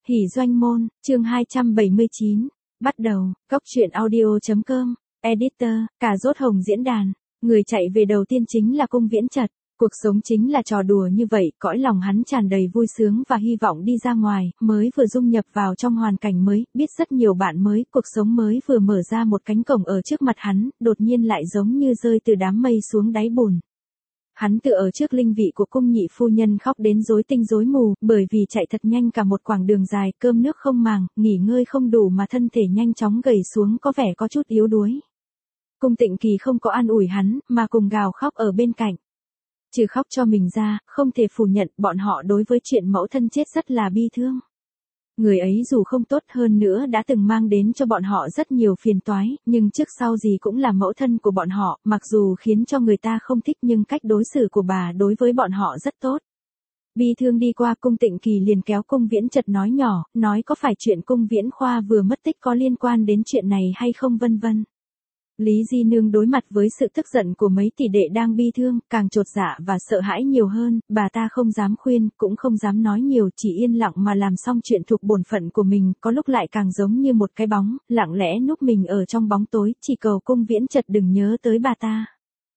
Hỷ doanh môn, chương 279, bắt đầu, Cóc truyện audio.com, editor, cà rốt hồng diễn đàn, người chạy về đầu tiên chính là Cung Viễn Chật, cuộc sống chính là trò đùa như vậy, cõi lòng hắn tràn đầy vui sướng và hy vọng đi ra ngoài, mới vừa dung nhập vào trong hoàn cảnh mới, biết rất nhiều bạn mới, cuộc sống mới vừa mở ra một cánh cổng ở trước mặt hắn, đột nhiên lại giống như rơi từ đám mây xuống đáy bùn. Hắn tựa ở trước linh vị của cung nhị phu nhân khóc đến rối tinh rối mù, bởi vì chạy thật nhanh cả một quãng đường dài, cơm nước không màng, nghỉ ngơi không đủ mà thân thể nhanh chóng gầy xuống có vẻ có chút yếu đuối. Cung Tịnh Kỳ không có an ủi hắn, mà cùng gào khóc ở bên cạnh. Trừ khóc cho mình ra, không thể phủ nhận bọn họ đối với chuyện mẫu thân chết rất là bi thương. Người ấy dù không tốt hơn nữa đã từng mang đến cho bọn họ rất nhiều phiền toái, nhưng trước sau gì cũng là mẫu thân của bọn họ, mặc dù khiến cho người ta không thích nhưng cách đối xử của bà đối với bọn họ rất tốt. Bi thương đi qua, Cung Tịnh Kỳ liền kéo Cung Viễn Chật nói nhỏ, nói có phải chuyện Cung Viễn Khoa vừa mất tích có liên quan đến chuyện này hay không vân vân. Lý Di Nương đối mặt với sự tức giận của mấy tỷ đệ đang bi thương, càng chột dạ và sợ hãi nhiều hơn, bà ta không dám khuyên, cũng không dám nói nhiều, chỉ yên lặng mà làm xong chuyện thuộc bổn phận của mình, có lúc lại càng giống như một cái bóng, lặng lẽ núp mình ở trong bóng tối, chỉ cầu Cung Viễn Chật đừng nhớ tới bà ta.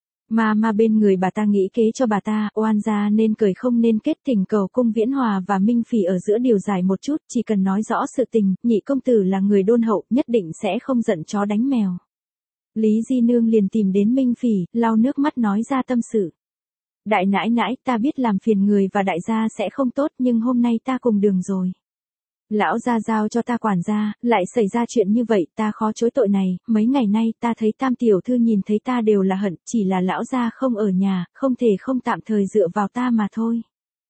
Mà bên người bà ta nghĩ kế cho bà ta, oan gia nên cười không nên kết, thỉnh cầu Cung Viễn Hòa và Minh Phỉ ở giữa điều giải một chút, chỉ cần nói rõ sự tình, nhị công tử là người đôn hậu, nhất định sẽ không giận chó đánh mèo. Lý Di Nương liền tìm đến Minh Phỉ, lau nước mắt nói ra tâm sự. Đại nãi nãi, ta biết làm phiền người và đại gia sẽ không tốt, nhưng hôm nay ta cùng đường rồi. Lão gia giao cho ta quản gia, lại xảy ra chuyện như vậy, ta khó chối tội này, mấy ngày nay ta thấy Tam tiểu thư nhìn thấy ta đều là hận, chỉ là lão gia không ở nhà, không thể không tạm thời dựa vào ta mà thôi.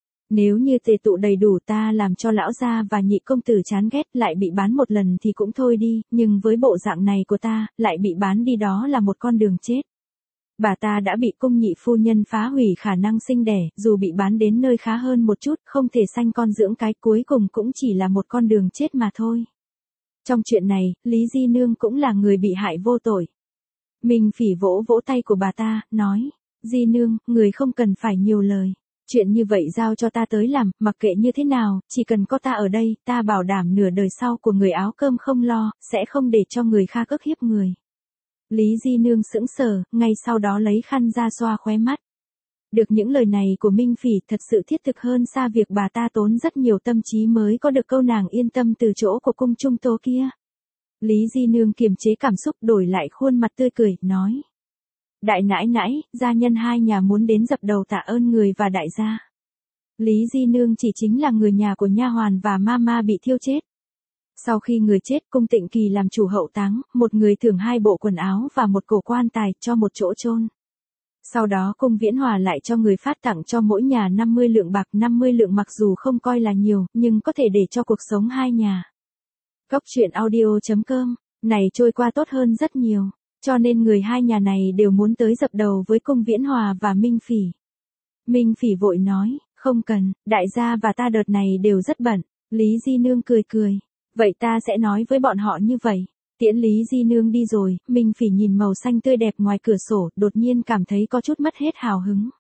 Nếu như tề tụ đầy đủ ta làm cho lão gia và nhị công tử chán ghét, lại bị bán một lần thì cũng thôi đi, nhưng với bộ dạng này của ta, lại bị bán đi đó là một con đường chết. Bà ta đã bị cung nhị phu nhân phá hủy khả năng sinh đẻ, dù bị bán đến nơi khá hơn một chút, không thể sanh con dưỡng cái, cuối cùng cũng chỉ là một con đường chết mà thôi. Trong chuyện này, Lý Di Nương cũng là người bị hại vô tội. Minh Phỉ vỗ vỗ tay của bà ta, nói, Di Nương, người không cần phải nhiều lời. Chuyện như vậy giao cho ta tới làm, mặc kệ như thế nào, chỉ cần có ta ở đây, ta bảo đảm nửa đời sau của người áo cơm không lo, sẽ không để cho người khác ức hiếp người. Lý Di Nương sững sờ, ngay sau đó lấy khăn ra xoa khóe mắt. Được những lời này của Minh Phỉ thật sự thiết thực hơn xa việc bà ta tốn rất nhiều tâm trí mới có được câu nàng yên tâm từ chỗ của cung trung tố kia. Lý Di Nương kiềm chế cảm xúc đổi lại khuôn mặt tươi cười, nói. Đại nãi nãi, gia nhân hai nhà muốn đến dập đầu tạ ơn người và đại gia. Lý Di Nương chỉ chính là người nhà của nha hoàn và ma bị thiêu chết. Sau khi người chết, Cung Tịnh Kỳ làm chủ hậu táng, một người thưởng 2 bộ quần áo và một cổ quan tài cho một chỗ chôn. Sau đó Cung Viễn Hòa lại cho người phát tặng cho mỗi nhà 50 lượng bạc, 50 lượng mặc dù không coi là nhiều, nhưng có thể để cho cuộc sống hai nhà. Cóc truyện audio.com, này trôi qua tốt hơn rất nhiều. Cho nên người hai nhà này đều muốn tới dập đầu với Cung Viễn Hòa và Minh Phỉ. Minh Phỉ vội nói, không cần, đại gia và ta đợt này đều rất bận. Lý Di Nương cười cười, vậy ta sẽ nói với bọn họ như vậy. Tiễn Lý Di Nương đi rồi, Minh Phỉ nhìn màu xanh tươi đẹp ngoài cửa sổ, đột nhiên cảm thấy có chút mất hết hào hứng.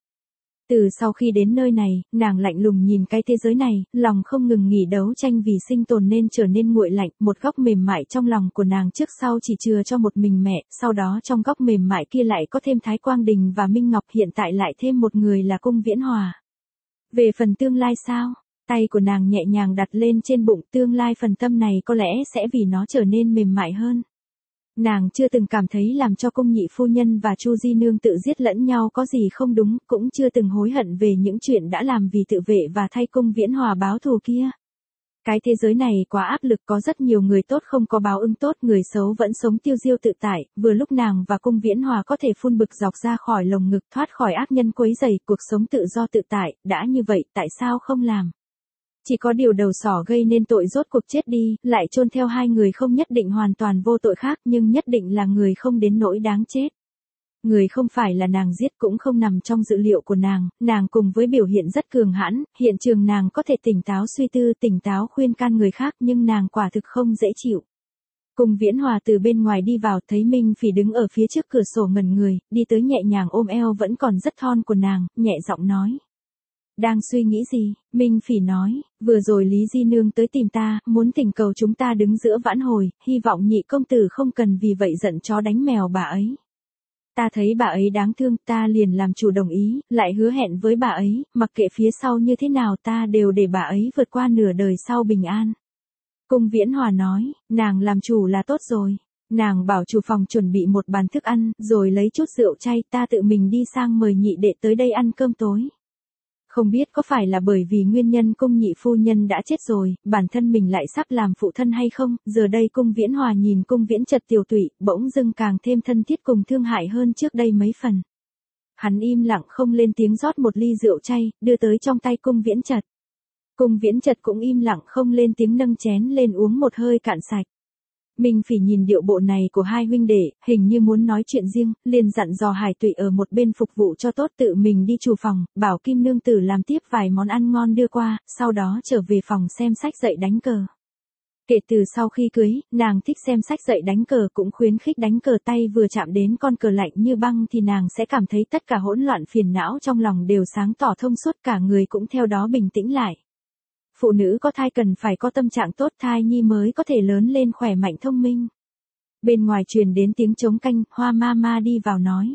Từ sau khi đến nơi này, nàng lạnh lùng nhìn cái thế giới này, lòng không ngừng nghỉ đấu tranh vì sinh tồn nên trở nên nguội lạnh, một góc mềm mại trong lòng của nàng trước sau chỉ chừa cho một mình mẹ, sau đó trong góc mềm mại kia lại có thêm Thái Quang Đình và Minh Ngọc, hiện tại lại thêm một người là Cung Viễn Hòa. Về phần tương lai sao? Tay của nàng nhẹ nhàng đặt lên trên bụng, tương lai phần tâm này có lẽ sẽ vì nó trở nên mềm mại hơn. Nàng chưa từng cảm thấy làm cho cung nhị phu nhân và Chu Di Nương tự giết lẫn nhau có gì không đúng, cũng chưa từng hối hận về những chuyện đã làm vì tự vệ và thay Cung Viễn Hòa báo thù kia. Cái thế giới này quá áp lực, có rất nhiều người tốt không có báo ứng tốt, người xấu vẫn sống tiêu diêu tự tại, vừa lúc nàng và Cung Viễn Hòa có thể phun bực dọc ra khỏi lồng ngực, thoát khỏi ác nhân quấy rầy, cuộc sống tự do tự tại, đã như vậy tại sao không làm? Chỉ có điều đầu sỏ gây nên tội rốt cuộc chết đi, lại chôn theo hai người không nhất định hoàn toàn vô tội khác, nhưng nhất định là người không đến nỗi đáng chết. Người không phải là nàng giết cũng không nằm trong dự liệu của nàng cùng với biểu hiện rất cường hãn, hiện trường nàng có thể tỉnh táo suy tư, tỉnh táo khuyên can người khác, nhưng nàng quả thực không dễ chịu. Cung Viễn Hòa từ bên ngoài đi vào, thấy Minh Phỉ đứng ở phía trước cửa sổ ngẩn người, đi tới nhẹ nhàng ôm eo vẫn còn rất thon của nàng, nhẹ giọng nói. Đang suy nghĩ gì? Minh Phỉ nói, vừa rồi Lý Di Nương tới tìm ta, muốn thỉnh cầu chúng ta đứng giữa vãn hồi, hy vọng nhị công tử không cần vì vậy giận chó đánh mèo bà ấy. Ta thấy bà ấy đáng thương, ta liền làm chủ đồng ý, lại hứa hẹn với bà ấy, mặc kệ phía sau như thế nào ta đều để bà ấy vượt qua nửa đời sau bình an. Cung Viễn Hòa nói, nàng làm chủ là tốt rồi. Nàng bảo chủ phòng chuẩn bị một bàn thức ăn, rồi lấy chút rượu chay, ta tự mình đi sang mời nhị đệ tới đây ăn cơm tối. Không biết có phải là bởi vì nguyên nhân cung nhị phu nhân đã chết rồi, bản thân mình lại sắp làm phụ thân hay không, giờ đây Cung Viễn Hòa nhìn Cung Viễn Chật tiều tụy, bỗng dưng càng thêm thân thiết cùng thương hại hơn trước đây mấy phần. Hắn im lặng không lên tiếng rót một ly rượu chay, đưa tới trong tay Cung Viễn Chật. Cung Viễn Chật cũng im lặng không lên tiếng nâng chén lên uống một hơi cạn sạch. Minh Phỉ nhìn điệu bộ này của hai huynh đệ, hình như muốn nói chuyện riêng, liền dặn dò Hải Tụy ở một bên phục vụ cho tốt, tự mình đi chủ phòng, bảo Kim Nương Tử làm tiếp vài món ăn ngon đưa qua, sau đó trở về phòng xem sách dạy đánh cờ. Kể từ sau khi cưới, nàng thích xem sách dạy đánh cờ, cũng khuyến khích đánh cờ, tay vừa chạm đến con cờ lạnh như băng thì nàng sẽ cảm thấy tất cả hỗn loạn phiền não trong lòng đều sáng tỏ thông suốt, cả người cũng theo đó bình tĩnh lại. Phụ nữ có thai cần phải có tâm trạng tốt, thai nhi mới có thể lớn lên khỏe mạnh thông minh. Bên ngoài truyền đến tiếng trống canh, Hoa Mama đi vào nói.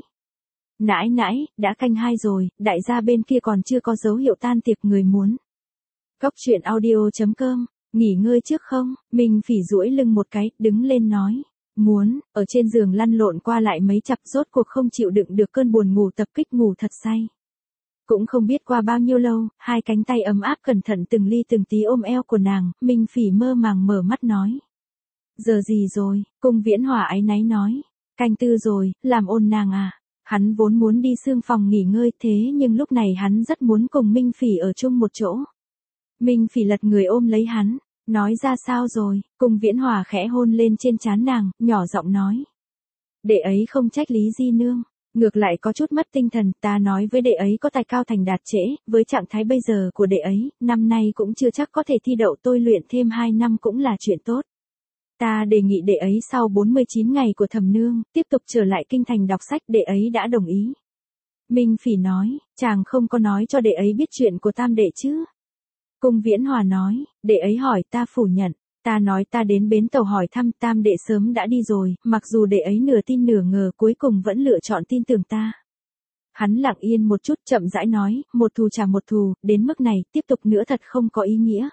Nãi nãi, đã canh 2 rồi, đại gia bên kia còn chưa có dấu hiệu tan tiệc, người muốn. Cốc truyện audio.com, nghỉ ngơi trước không? Minh Phỉ duỗi lưng một cái, đứng lên nói. Muốn, ở trên giường lăn lộn qua lại mấy chặp, rốt cuộc không chịu đựng được cơn buồn ngủ tập kích, ngủ thật say. Cũng không biết qua bao nhiêu lâu, hai cánh tay ấm áp cẩn thận từng ly từng tí ôm eo của nàng, Minh Phỉ mơ màng mở mắt nói. Giờ gì rồi? Cung Viễn Hòa áy náy nói. Canh 4 rồi, làm ồn nàng à. Hắn vốn muốn đi xương phòng nghỉ ngơi, thế nhưng lúc này hắn rất muốn cùng Minh Phỉ ở chung một chỗ. Minh Phỉ lật người ôm lấy hắn, nói ra sao rồi? Cung Viễn Hòa khẽ hôn lên trên trán nàng, nhỏ giọng nói. Đệ ấy không trách Lý Di Nương. Ngược lại có chút mất tinh thần, ta nói với đệ ấy có tài cao thành đạt trễ, với trạng thái bây giờ của đệ ấy, năm nay cũng chưa chắc có thể thi đậu, tôi luyện thêm 2 năm cũng là chuyện tốt. Ta đề nghị đệ ấy sau 49 ngày của Thẩm Nương, tiếp tục trở lại kinh thành đọc sách, đệ ấy đã đồng ý. Minh Phỉ nói, chàng không có nói cho đệ ấy biết chuyện của tam đệ chứ. Cung Viễn Hòa nói, đệ ấy hỏi ta phủ nhận. Ta nói ta đến bến tàu hỏi thăm, tam đệ sớm đã đi rồi, mặc dù đệ ấy nửa tin nửa ngờ, cuối cùng vẫn lựa chọn tin tưởng ta. Hắn lặng yên một chút, chậm rãi nói, một thù trả một thù, đến mức này, tiếp tục nữa thật không có ý nghĩa.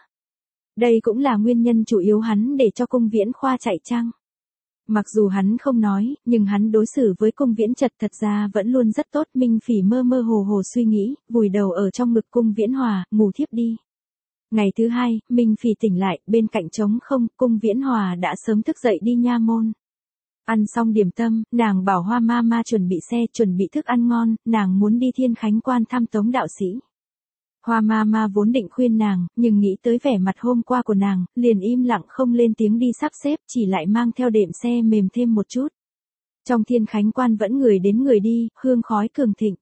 Đây cũng là nguyên nhân chủ yếu hắn để cho Cung Viễn Khoa chạy chăng. Mặc dù hắn không nói, nhưng hắn đối xử với Cung Viễn Chật thật ra vẫn luôn rất tốt. Minh Phỉ mơ mơ hồ hồ suy nghĩ, vùi đầu ở trong ngực Cung Viễn Hòa, ngủ thiếp đi. Ngày thứ 2, Minh Phỉ tỉnh lại, bên cạnh trống không, Cung Viễn Hòa đã sớm thức dậy đi nha môn. Ăn xong điểm tâm, nàng bảo Hoa Mama chuẩn bị xe, chuẩn bị thức ăn ngon, nàng muốn đi Thiên Khánh Quan thăm Tống đạo sĩ. Hoa Mama vốn định khuyên nàng, nhưng nghĩ tới vẻ mặt hôm qua của nàng, liền im lặng không lên tiếng đi sắp xếp, chỉ lại mang theo đệm xe mềm thêm một chút. Trong Thiên Khánh Quan vẫn người đến người đi, hương khói cường thịnh.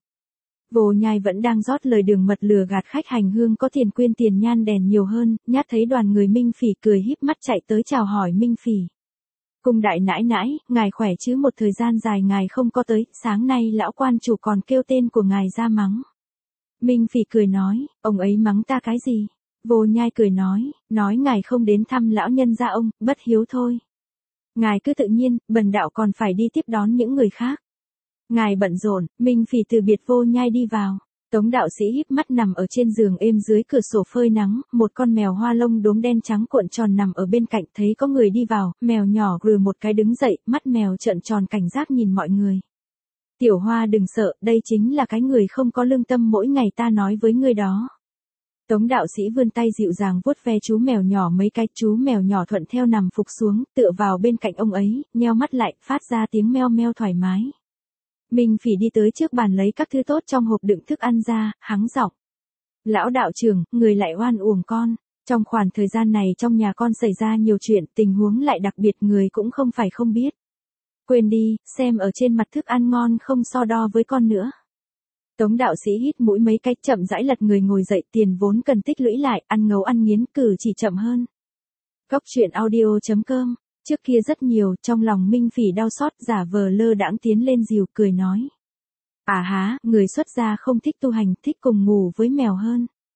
Vô Nhai vẫn đang rót lời đường mật lừa gạt khách hành hương, có tiền quyên tiền nhan đèn nhiều hơn, nhát thấy đoàn người Minh Phỉ cười híp mắt chạy tới chào hỏi Minh Phỉ. Cung đại nãi nãi, ngài khỏe chứ, một thời gian dài ngài không có tới, sáng nay lão quan chủ còn kêu tên của ngài ra mắng. Minh Phỉ cười nói, ông ấy mắng ta cái gì? Vô Nhai cười nói ngài không đến thăm lão nhân gia ông, bất hiếu thôi. Ngài cứ tự nhiên, bần đạo còn phải đi tiếp đón những người khác. Ngài bận rộn. Minh Phỉ từ biệt Vô Nhai đi vào. Tống đạo sĩ híp mắt nằm ở trên giường êm dưới cửa sổ phơi nắng, một con mèo hoa lông đốm đen trắng cuộn tròn nằm ở bên cạnh, thấy có người đi vào, mèo nhỏ gừ một cái đứng dậy, mắt mèo trợn tròn cảnh giác nhìn mọi người. Tiểu Hoa đừng sợ, đây chính là cái người không có lương tâm mỗi ngày ta nói với ngươi đó. Tống đạo sĩ vươn tay dịu dàng vuốt ve chú mèo nhỏ mấy cái, chú mèo nhỏ thuận theo nằm phục xuống, tựa vào bên cạnh ông ấy, nheo mắt lại, phát ra tiếng meo meo thoải mái. Minh Phỉ đi tới trước bàn lấy các thứ tốt trong hộp đựng thức ăn ra, hắng giọng. Lão đạo trưởng, người lại oan uổng con. Trong khoảng thời gian này trong nhà con xảy ra nhiều chuyện, tình huống lại đặc biệt, người cũng không phải không biết. Quên đi, xem ở trên mặt thức ăn ngon không so đo với con nữa. Tống đạo sĩ hít mũi mấy cái, chậm rãi lật người ngồi dậy, tiền vốn cần tích lũy lại, ăn ngấu ăn nghiến, cử chỉ chậm hơn. Cốc truyện audio.com. Trước kia rất nhiều, trong lòng Minh Phỉ đau xót, giả vờ lơ đãng tiến lên dìu, cười nói. À há, người xuất gia không thích tu hành, thích cùng ngủ với mèo hơn.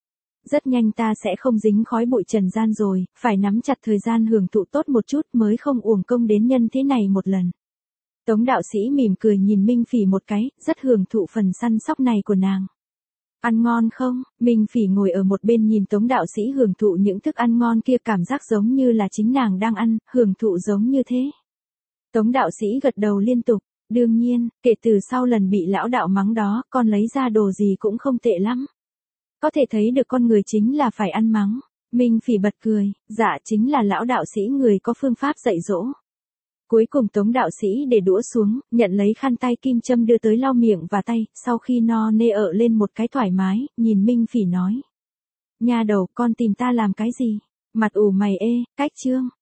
Rất nhanh ta sẽ không dính khói bụi trần gian rồi, phải nắm chặt thời gian hưởng thụ tốt một chút mới không uổng công đến nhân thế này một lần. Tống đạo sĩ mỉm cười nhìn Minh Phỉ một cái, rất hưởng thụ phần săn sóc này của nàng. Ăn ngon không? Minh Phỉ ngồi ở một bên nhìn Tống đạo sĩ hưởng thụ những thức ăn ngon kia, cảm giác giống như là chính nàng đang ăn, hưởng thụ giống như thế. Tống đạo sĩ gật đầu liên tục. Đương nhiên, kể từ sau lần bị lão đạo mắng đó, con lấy ra đồ gì cũng không tệ lắm. Có thể thấy được con người chính là phải ăn mắng. Minh Phỉ bật cười, dạ chính là lão đạo sĩ người có phương pháp dạy dỗ. Cuối cùng Tống đạo sĩ để đũa xuống, nhận lấy khăn tay kim châm đưa tới lau miệng và tay, sau khi no nê ở lên một cái thoải mái, nhìn Minh Phỉ nói. Nha đầu, con tìm ta làm cái gì? Mặt ủ mày ê, cách trương.